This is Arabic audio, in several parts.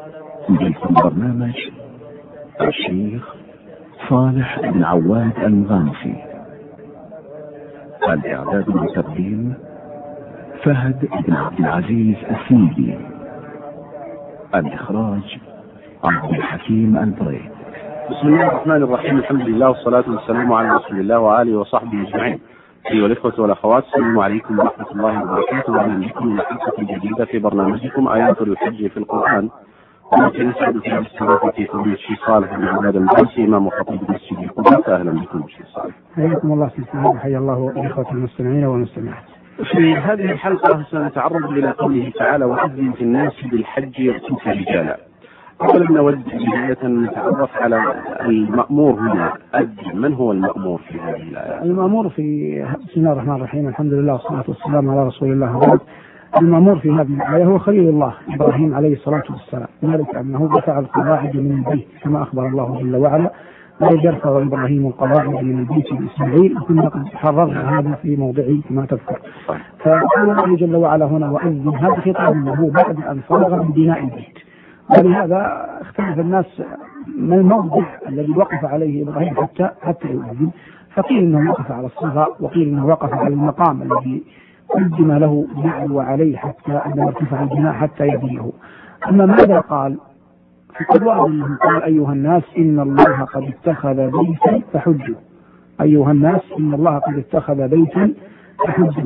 برنامج الشيخ صالح بن عواد المغامسي. الإعداد والتقديم فهد بن عبد العزيز السيدي. الإخراج عبد الحكيم البريد. بسم الله الرحمن الرحيم. الحمد لله والصلاة والسلام على رسول الله وآله وصحبه أجمعين. أيها الإخوة والأخوات، السلام عليكم ورحمة الله وبركاته، وأهلا بكم إلى حلقة جديدة في برنامجكم آيات الحج في القرآن، والتي نسعد فيها باستضافة فضيلة الشيخ صالح بن عواد المغامسي إمام وخطيب مسجد القبة. أهلا بكم الشيخ صالح. حياكم الله سيدنا، حيا الله الإخوة المستمعين والمستمعات. في هذه الحلقة سنتعرض إلى قوله تعالى: وأذن في الناس بالحج يأتوك رجالا. أولا نود بداية نتعرف على المأمور هنا. من هو المأمور في هذه الآية؟ المأمور في بسم الله الرحمن الرحيم، الحمد لله والصلاة والسلام على رسول الله. المأمور في هذه الآية هو خليل الله إبراهيم عليه الصلاة والسلام، ذلك أنه دفع القواعد من البيت كما أخبر الله جل وعلا: وإذ يرفع إبراهيم القواعد من البيت بإسماعيل. كنا قد حررنا هذا في موضعه كما تذكر. فقال الله جل وعلا هنا وأذن، هذا خطاب له بعد أن فرغ من بناء البيت، ولهذا اختلف الناس ما الموضع الذي وقف عليه إبراهيم حتى يؤذن. فقيل انه وقف على الصغر، وقيل انه وقف على المقام الذي قدم له يعلو عليه حتى أن ارتفع البناء حتى يبنيه. أما ماذا قال؟ فقد وعد قال: أيها الناس إن الله قد اتخذ بيتا فحجوا. أيها الناس إن الله قد اتخذ بيتا فحجوا.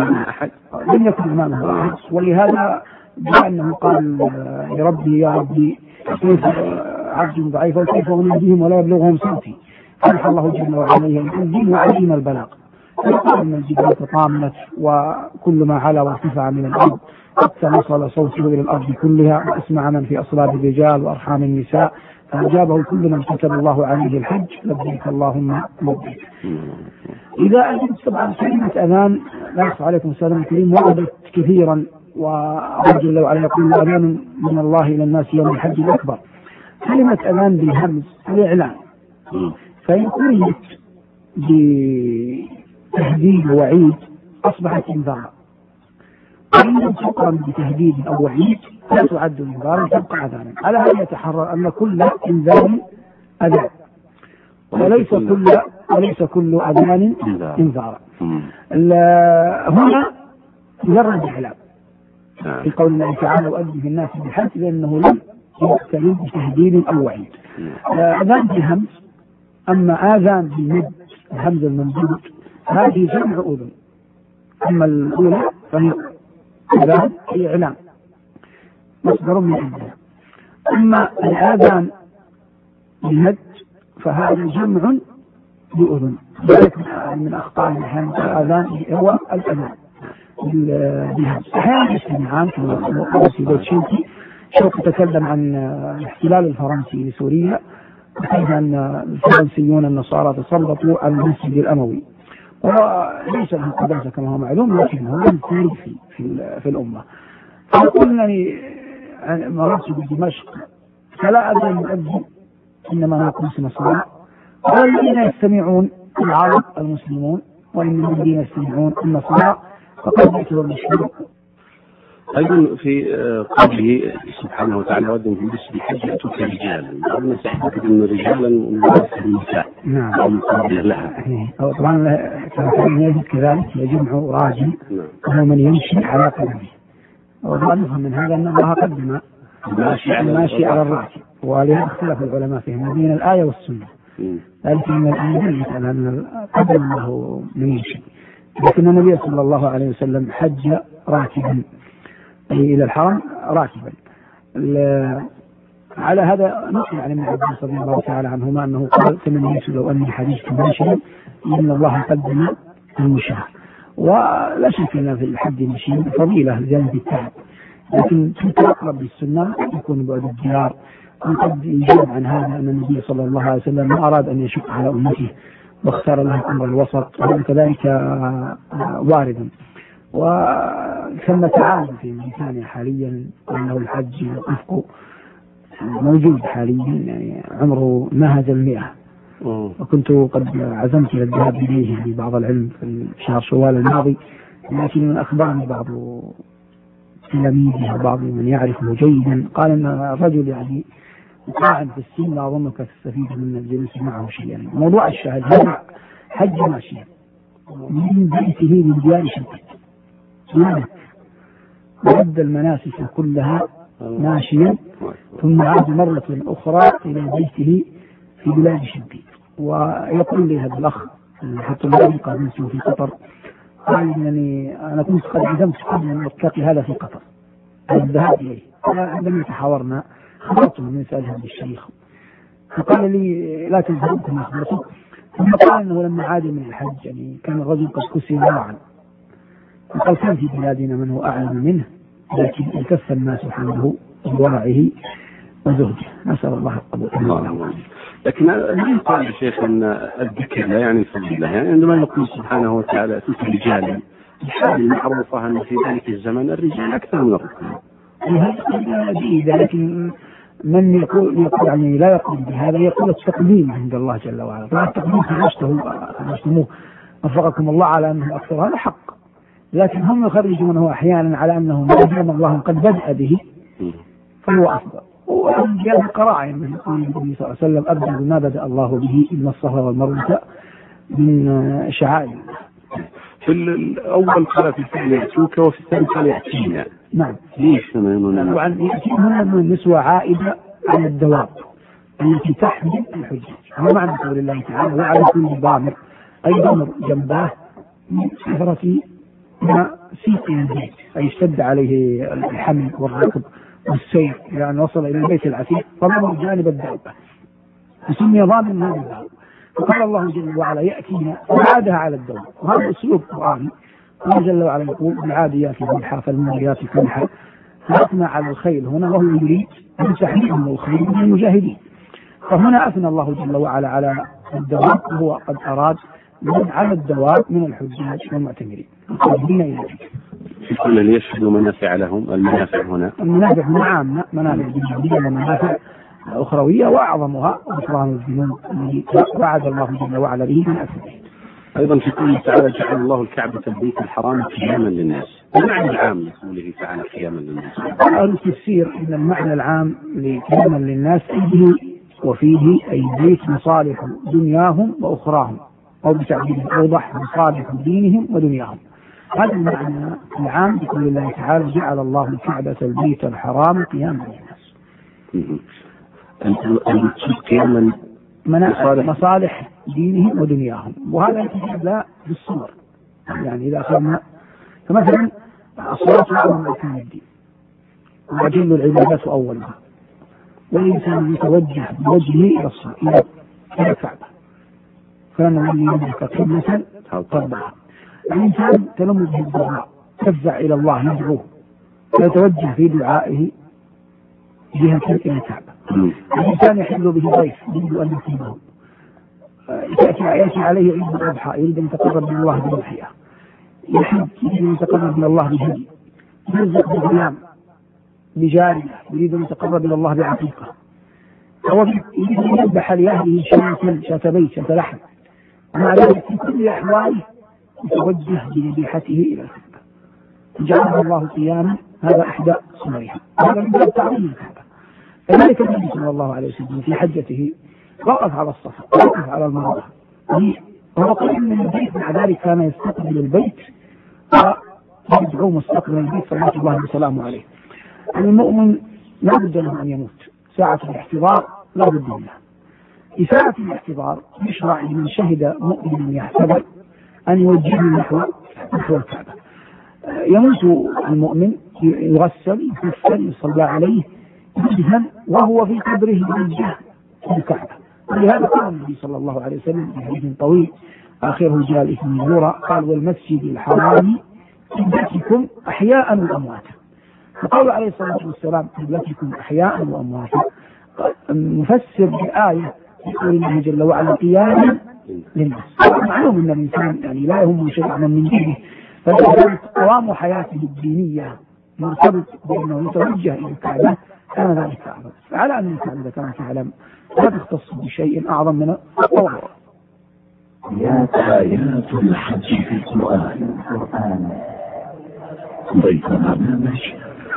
لم يكن إمامه أحد، ولهذا جاء أنه قال لربي: يا ربي كيف عبد ضعيف وكيف أناديهم ولا يبلغهم صوتي؟ فنح الله جل وعلا الدين وعليم البلاغ. فقال ان الجبال تطامنت وكل ما علا وارتفع من الارض حتى وصل صوته الى الارض كلها، واسمع من في اصلاب الرجال وارحام النساء، فاجابه كل من كتب الله عليه الحج: لبيك اللهم لبيك. اذا اذنت طبعا كلمه اذان لا يخفى عليكم السلام الكريم وردت كثيرا، والله جل وعلا يقول: اذان من الله الى الناس يوم الحج الاكبر. كلمه اذان بالهمز الاعلان، فان قرئت بتهديد ووعيد أصبحت إنذارا، وإن لم تقرأ بتهديد أو وعيد لا تعد إنذارا، تبقى أذانا. على هذا يتحرر أن كل إنذار أذان، وليس كل أذان إنذارا. هنا مجرد إعلام في قول الله تعالى: وأذن في الناس بالحج، لأنه لم يقترن بتهديد أو وعيد. أذان بالهمز. أما آذان بالمد الهمز الممدود هذه جمع أذن. أما الأولى فهي أذان هي إعلام مصدر من أذان. أما الآذان بالمد فهذا جمع بأذن. ذلك من أخطاء الآذان هو الأذان بالهمز. أحيانا يستمعان كما في بيت شوقي تكلم عن الاحتلال الفرنسي لسوريا، وكيف أن الفرنسيون النصارى تسلطوا على المسجد الأموي، وليس له قداسة كما هو معلوم، لكنه لم يكن في الأمة. فقلنا مررت بدمشق فلا أدري المؤذن، إنما نقول اسم الصلاة، والذين يستمعون العرب المسلمون، وإن الذين يستمعون النصارى فقد ذكروا المشهور. أيضا في قوله سبحانه وتعالى: وأذن في الناس بالحج يأتوك رجالا. أنا سأعتقد أن رجالا ممارسة النساء أو مقابل لها. طبعا كما كذلك يجمع راجل وهو من يمشي على قدمه. وطبعا نفهم من هذا أن الله قدم الماشي على الراكب، ولهذا اختلف العلماء فيما بين الآية والسنة. ذلك أن الآية دلت على أن قدم له من يمشي، لكن النبي صلى الله عليه وسلم حج راكبا إلى الحرم راكبا. على هذا نقل عن ابن عباس رضي الله تعالى عنهما أنه قال: كمن يسأل لو أني حديث ماشي إن الله قدم المشاة. ولا شك أن في الحج المشي فضيلة لجانب التعب، لكن كنت أقرب للسنة يكون بعد الديار. وقد يجاب عن هذا أن النبي صلى الله عليه وسلم ما أراد أن يشق على أمته واختار له أمر الوسط، وكذلك واردا. وثم تعالى في مكانه حاليا أنه الحج وفقه موجود حاليا، يعني عمره ناهز 100. وكنت قد عزمت إلى الذهاب إليه في بعض العلم في شهر شوال الماضي، لكن أخبرني بعض تلاميذه وبعض من يعرفه جيدا قال أن الرجل يعني قاعد في السن لا أظنك تستفيد من الجلوس معه شيئا. موضوع الشاهد هذا حج ماشيا من بيته من ديار شديد ورد المناسك كلها ماشيا ثم عاد مرة أخرى إلى بيته في بلاد شديد. ويقول لي هذا الأخ حتى الذي قابلته في قطر قال إنني أنا كنت قد عزمت قبل أن ألتقي هذا في قطر الذهاب إليه. عندما تحاورنا خبرته من سأل هذا الشيخ فقال لي لا تنسوا أخبرته. ثم قال أنه لما عاد من الحج يعني كان الرجل قد كسر نوعا وقال كان في بلادنا من هو أعلم منه لكن التف الناس حوله بورعه وزهده. نسأل الله القبول. لكن لا يقال يا شيخ أن الذكر لا يعني الفضيلة. يعني عندما نقول سبحانه وتعالى تلك رجالا الحال المعروفة أن في ذلك الزمن الرجال أكثر من الرجال. هذا جيد لكن من يقول يعني لا يقول بهذا يقول التقديم عند الله جل وعلا. فالتقديم خرجتموه وفقكم الله على أنه أكثر هذا حق لكن هم يخرجونه أحيانا على أنه ما دام الله قد بدأ به فهو أفضل. وجاء قرائن من قول النبي صلى الله عليه وسلم أبدأ بما بدأ الله به إن الصفا والمروة من شعائر. في الأول قال في الثاني يأتوك وفي الثاني قال يأتينا. نعم. ليش ثمانون؟ طبعا يأتينا من النسوة عائدة على الدواب التي تحمل الحجاج. هذا معنى قول الله تعالى وعلى كل ضامر أي ضمر جنباه من سفرة ما سيق البيت أي اشتد عليه الحمل والركب والسير إلى أن وصل إلى البيت العتيق فضمر جانب الدابة وسمي ضامن هذا الباب. فقال الله جل وعلا يأتينا وعادها على الدواب. وهذا أسلوب قرآني. الله جل وعلا يقول بالعاديات ضبحا فالموريات قدحا فأثنى على الخيل هنا وهو يريد أن تحميهم الخيل من المجاهدين. فهنا أثنى الله جل وعلا على الدواب وهو قد أراد من على الدواب من الحجاج والمعتمرين. في كل اللي يشهدوا منافع لهم. المنافع هنا المنافع عامة منافع دنيوية ومنافع أخروية وأعظمها غفران الذنوب الذي وعد الله جل وعلا به من أسره. أيضا في قوله تعالى جعل الله الكعبة البيت الحرام قياما للناس. المعنى العام لقوله تعالى قياما للناس. قال التفسير إن المعنى العام لقياما للناس أيه وفيه أي بيت مصالح دنياهم وأخراهم أو بتعبير أوضح مصالح دينهم ودنياهم. هذا المعنى العام بقول الله تعالى جعل الله الكعبة البيت الحرام قياما للناس. قياما مصالح دينهم ودنياهم. وهذا يتجلى بالصور. يعني إذا أخذنا فمثلا الصلاة أول من أركان الدين وأجل العبادات أولها والإنسان يتوجه بوجهه إلى الصلاة إلى الكعبة فلما يملك قبلة ترضاها. الإنسان تلم به الضراء تفزع إلى الله يدعوه فيتوجه في دعائه جهة إلى الكعبة. الإنسان يحل به ضيف يريد أن يكرمه يأتي عليه عيد الأضحى يريد أن يتقرب من الله بالأضحية يحج يريد أن يتقرب من الله بهدي يرزق بالغلام بجارية يريد أن يتقرب إلى الله بعقيقة هو يريد أن يذبح لأهله شاة بيت شاة لحم. ومع ذلك في كل أحواله يتوجه بذبيحته إلى الكعبة جعلها الله قياما. هذا إحدى صورها. هذا من باب تعظيم الكعبة. كذلك النبي صلى الله عليه وسلم في حجته وقف على الصفا وقف على المروة وهو قريب من البيت. مع ذلك كان يستقبل البيت ويدعو مستقبل البيت صلى الله عليه وسلم عليه. المؤمن لا بد له أن يموت. ساعة الاحتضار لا بد منها. في ساعة الاحتضار يشرع لمن شهد مؤمن يحتضر أن يوجهه نحو الكعبة. يموت المؤمن يغسل يكفن يصلى عليه يدفن وهو في قبره يوجه الكعبة. ولهذا قال النبي صلى الله عليه وسلم في حديث طويل آخره جاء الاسم نورا قال والمسجد الحرام قبلتكم أحياء وأمواتا. فقال عليه الصلاة والسلام قبلتكم أحياء وأمواتا مفسر بآية يقول الله جل وعلا قياما للناس. معلوم أن الإنسان يعني لا يهم شيئا من دينه فكذلك قوام حياته الدينية مرتبط بأنه يتوجه إلى الكعبة كان ذلك أعظم. فعلى أن الكعبة كما تعلم لا تختص بشيء أعظم من الطواف. آيات الحج في القرآن ضيف برنامج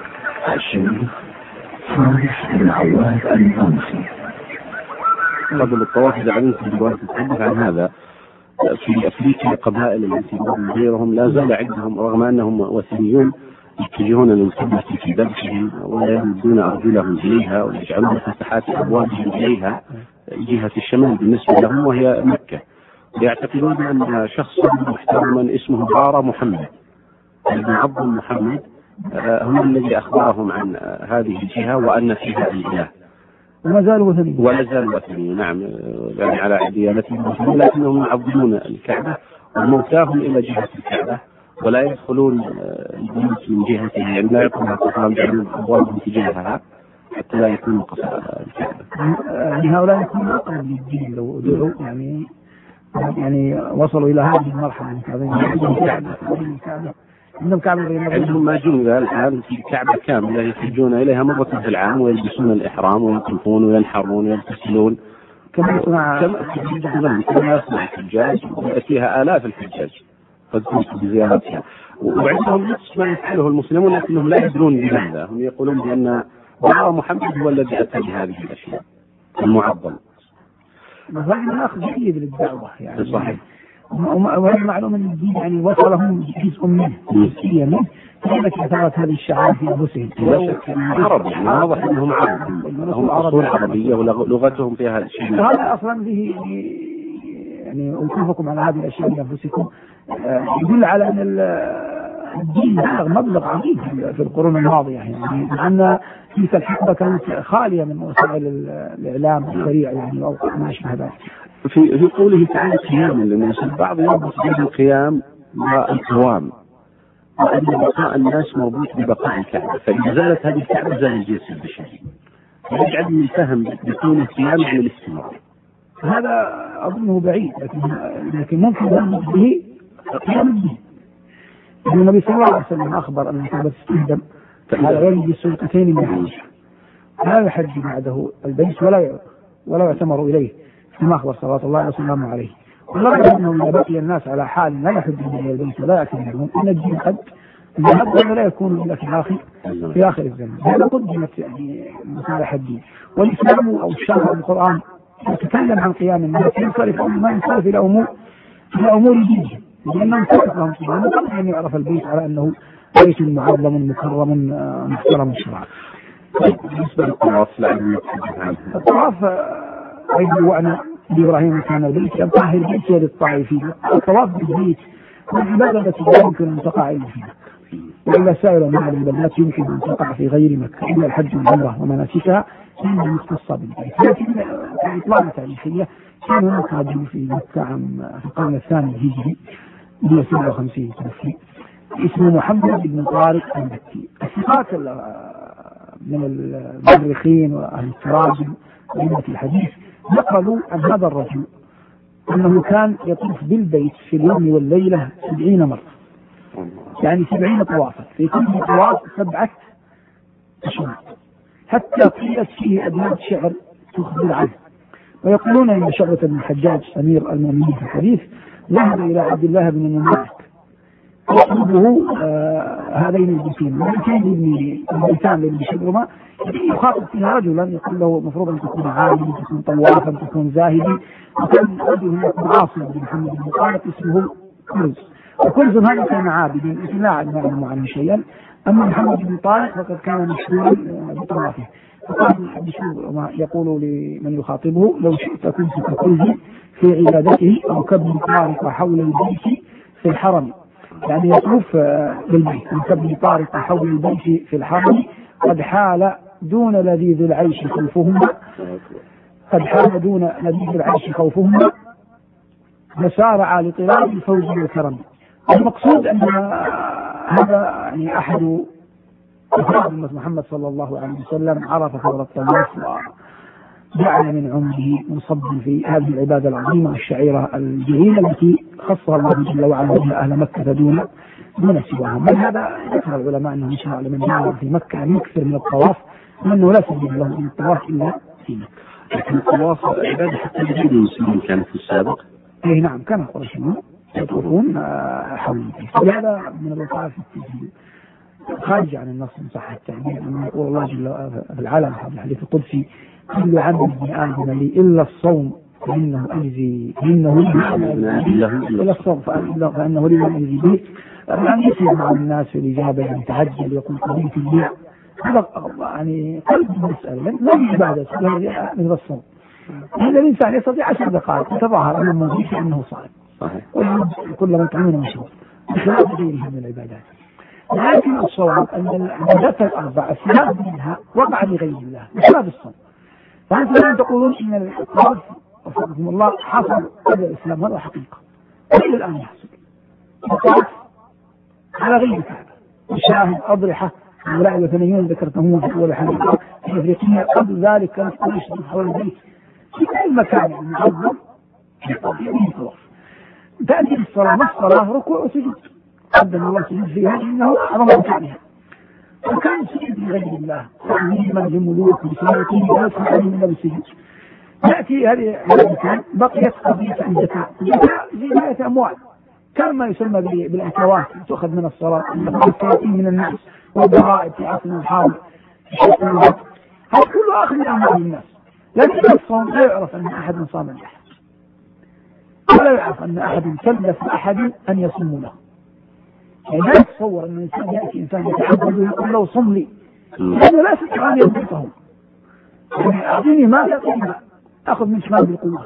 الشيخ صالح بن عواد الطنسي. قبل الطواف إذا علمت بالوقت تتحدث عن هذا، في أفريقيا قبائل التي غيرهم لا زال عندهم رغم أنهم وثنيون يتجهون للقبلة في ذبحهم ولا يمدون أرجلهم إليها ويجعلون فتحات أبوابهم إليها جهة الشمال بالنسبة لهم وهي مكة، يعتقدون أن شخصا محترما اسمه بارا محمد بن عبد محمد هو الذي أخبرهم عن هذه الجهة وأن فيها الإله ولا زالوا وثنيين. نعم، يعني على ديانتهم لكنهم يعظمون الكعبة وموتاهم إلى جهة الكعبة ولا يدخلون البيوت من جهتها، يعني لا يكون القصام يجعلون أبوابهم تجاهها حتى لا يكون قصام الكعبة. يعني هؤلاء يكونوا أقرب للدين لو يعني وصلوا إلى هذه المرحلة. عندهم ما جنة الآن في الكعبة كاملة يحجون إليها مرة في العام ويلبسون الإحرام ويطوفون وينحرون ويغتسلون كما يصنع الحجاج، فيها آلاف الحجاج قد قمت بزيارتها. وعندهم نفس ما يفعله المسلمون لكنهم لا يدرون بماذا، هم يقولون بأن بارا محمد هو الذي أتى بهذه الأشياء المعظم. هذا من أخذ جيد للدعوة يعني صحيح. وهذا معلوم أن الدين يعني وصلهم جزء منه جزئيا منه، فلذلك أثارت هذه الشعائر في أنفسهم. عرب يعني واضح أنهم عرب، هم أصول عربية ولغتهم فيها الشيء. وهذا أصلا به يعني أوقفكم على هذه الأشياء بأنفسكم يدل على أن الدين بلغ مبلغ عظيم في القرون الماضية، يعني أن تلك الحقبة كانت خالية من وسائل الإعلام السريع يعني أو ما أشبه ذلك. في قوله تعالى قيام للناس، البعض يربط بين القيام والقوام وأن بقاء الناس مربوط ببقاء الكعبة، فإذا زالت هذه الكعبة زال الجنس البشري، يجعل من فهم بكون القيام عن الاستمرار. هذا أظنه بعيد لكن ممكن نربط به قيام الدين. النبي صلى الله عليه وسلم أخبر أن الكعبة تستهدم على يد السلطتين من الحج، لا يحج بعده البيت ولا يعتمر إليه كما أخبر صلى الله عليه وسلم عليه. ولرغم أنه إذا بقي الناس على حال لا يحج إلى البيت ولا يعتمرون إن الدين قد ذهب ولا يكون إلا في آخر الزمن. هذا قدمت يعني مصالح الدين. والإسلام أو الشرع القرآن يتكلم عن قيام الناس ينصرف ما ينصرف إلى أمور دينه، لأنه ينصرف لهم سبحانه قبل أن يعرف البيت على أنه بيت معظم مكرم محترم شرعا. بالنسبة للطواف لعله يتحدث عنه. الطواف أيضا وأنا بإبراهيم كان البيت ينطهر البيت للطائفين. الطواف بالبيت والعبادة التي لا يمكن أن تقع إلا فيها، وإلا سائر أنواع العبادات يمكن أن تقع في غير مكة إلا الحج والعمرة ومناسكها هي مختصة بالبيت. لكن في إطلاق تاريخية كان هناك رجل في مكة في القرن الثاني الهجري 157 توفي اسمه محمد بن طارق المكي. الثقات من المؤرخين وأهل التراجم وأئمة الحديث نقلوا عن هذا الرجل أنه كان يطوف بالبيت في اليوم والليلة 70 مرة، يعني 70 طوافا، في كل طواف 7 أشواط، حتى قيلت فيه أبيات شعر تخبر عنه. ويقولون أن شعبة بن الحجاج أمير المؤمنين في الحديث ذهب إلى عبد الله بن المبارك يطلبه هذين البيتين، البيتان اللي بشبرما يخاطب فيها رجلا يقول له مفروض أن تكون عالم، تكون طوافا، تكون زاهدي. وكان رجل هناك عاصم بن محمد بن طارق اسمه كلز، وكلز هذا كان عابدا لا نعلم عنه شيئا. أما محمد بن طارق فقد كان مشهورا بطوافه، فقال يقول لمن يخاطبه لو شئت كنت ككلز في عبادته أو كابن طارق حول البيت في الحرم، يعني يطوف بالبيت كابن طارق حول البيت في الحرم. قد حال دون لذيذ العيش خوفهما فسارع لطلاب الفوز والكرم. المقصود أن هذا يعني أحد أفراد محمد صلى الله عليه وسلم عرف فضل الطواف وجعل من عمره منصب في هذه العبادة العظيمة الشعيرة الجليلة التي خصها الله جل وعلا بها أهل مكة دون سواهم. من هذا ذكر العلماء أنه يشرع لمن جاء في مكة أن يكثر من الطواف، وأنه لا سبيل له من الطواف إلا في مكة. لكن الطواف عبادة حتى الجيل المسلمين كانت في السابق. إيه نعم، كان قريشون يطوفون حول البيت، ولهذا من الوقائع في خارج عن النص من صحة التعبير، أن يقول الله جل في العالم في الحديث القدسي: كل عمل ابن آدم لي إلا الصوم فإنه أجزي إلا الصوم فإنه لي أجزي به. يعني يسير مع الناس في الإجابة يتعجل يقول قضية البيع، هذا يعني قلب المسألة لا عبادة من الصوم. هذا الإنسان يستطيع 10 دقائق يتظاهر أنه موجود أنه صائم كل من طعمين ومشروب بخلاف غيره من العبادات. لكن الصواب أن العبادات الأربع الثلاث منها وقع لغير الله بخلاف الصوم. فأنتم تقولون إن الإطلاق وفقكم الله حصل قبل الإسلام، هذا حقيقة إلى الآن يحصل الإطلاق على غير الكعبة. الشاهد أضرحة ولاعب ثنيين ذكرتهم في أول حلقة في أفريقيا. قبل ذلك كانت قريش حول البيت في كل مكان المعظم تأتي الصلاة ما الصلاة ركوع وسجود قدم الله سجود فيها إنه أعظم مكانها، وكان سجود لغير الله من الملوك بسنته لا يسمع من بالسجود. يأتي هذه المكان بقيت قضية الزكاة. الزكاة زكاة أموال كان ما يسمى بالأكوات تؤخذ من الصلاة من الناس والضرائب في عصر الحاضر. هذا كله أخذ من أموال الناس. لكن الصوم لا يعرف أن أحد صام لأحد، ولا يعرف أن أحد كلف أحد أن يصوم له. يعني لا يتصور أن الإنسان يأتي إنسان يتعبد ويقول له صم لي، لأنه لا يستطيع أن يضبطه. يعني أعطيني ما يعطيني أخذ من شمال بالقوة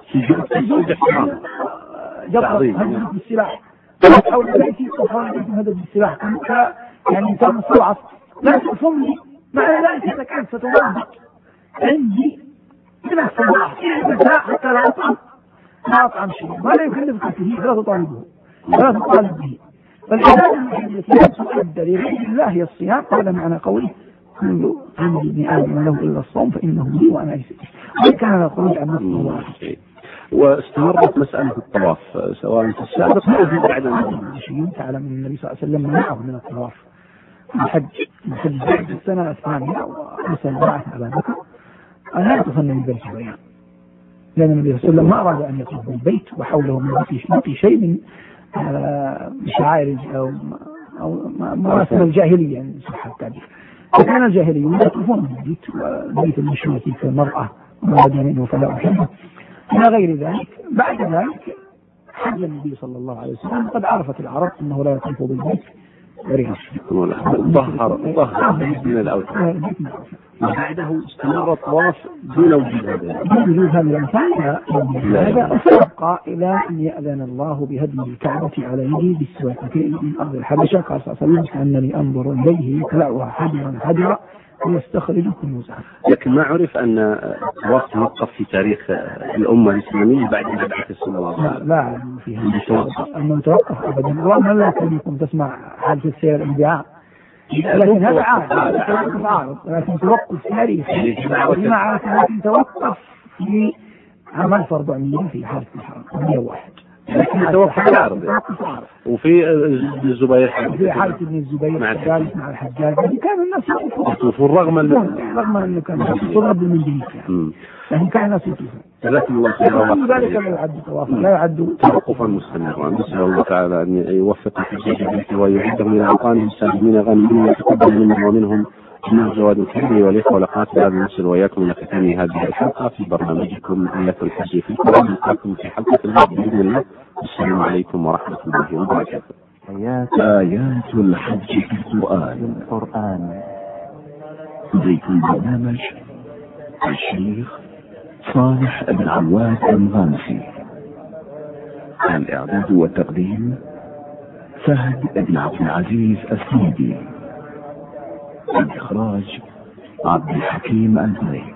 جبر هدف بالسلاح حول بيتي وحول بيتي هدف بالسلاح يعني إنسان مستضعف لا تصم لي مع ذلك أنك أنت ستضبط عندي من الصباح حتى لا أطعم شيء ما لا يكلفك فيه فلا تطالب به. فالعبادة التي تؤدى لغير الله هي الصيام. هذا معنى قوله: كل عمل ابن آدم له إلا الصوم فإنه لي وأنا أجزي به. وكان الخروج عن نص الله. واستمرت مسألة الطواف سواء في السابق أو في بعد المشركين. تعلم أن النبي صلى الله عليه وسلم منعه من الطواف الحج بعد السنة الثانية وأرسل بعث أبا بكر أن لا يطوفن بالبيت عريان، لأن النبي صلى الله عليه وسلم ما أراد أن يطوف بالبيت وحوله ما شيء من شعائر أو مراسم الجاهلية إن صح التعبير. كان الجاهليون يطوفون بالبيت والبيت المشروع في المرأة وما منه فلا أحبه إلى غير ذلك. بعد ذلك حج النبي صلى الله عليه وسلم قد عرفت العرب أنه لا يطوف بالبيت عريان. ظهر من الأوثان. بعده استمر الطواف دون وجود هذا الأمثال هذا سيبقى إلى أن يأذن الله بهدم الكعبة على يدي بالسواك من أرض الحبشة. قال صلى الله عليه وسلم: كأنني أنظر إليه يكلعها حجرا ويستخرج كنوزها. لكن ما عرف أن الطواف توقف في تاريخ الأمة الإسلامية بعد بعث صلى الله عليه وسلم. لا أعلم فيها أنه توقف أبدا. والله لا تكون تسمع حادث السير الانبياء، لكن هذا عارض لكن توقف تاريخي بمعنى لكن توقف في عام 1400 في حالة الحرم 101. لكن توقف عارض. وفي الزبير في حالة ابن الزبير مع الحجاج كان الناس يطوفون رغم أنه كان يطلب من دينك، لكن كان الناس يطوفون. جزاكم الله خيرا. ذلك لا يعد طوافا لا يعد توقفا مستمرا. نسأل الله تعالى أن يوفق في جيده ويعيدهم إلى أوطانهم سالمين غانمين ويتقبل منهم ومنهم إنه جواد كريم. والإخوة ولقات هذا المسل وإياكم إلى ختام هذه الحلقة في برنامجكم آيات الحج في القرآن. نلقاكم في حلقة الغد بإذن الله. السلام عليكم ورحمة الله وبركاته. آيات الحج في القرآن. ضيف البرنامج الشيخ صالح بن عواد المغامسي. الإعداد والتقديم فهد بن عبد العزيز السيدي. الإخراج عبد الحكيم البريد.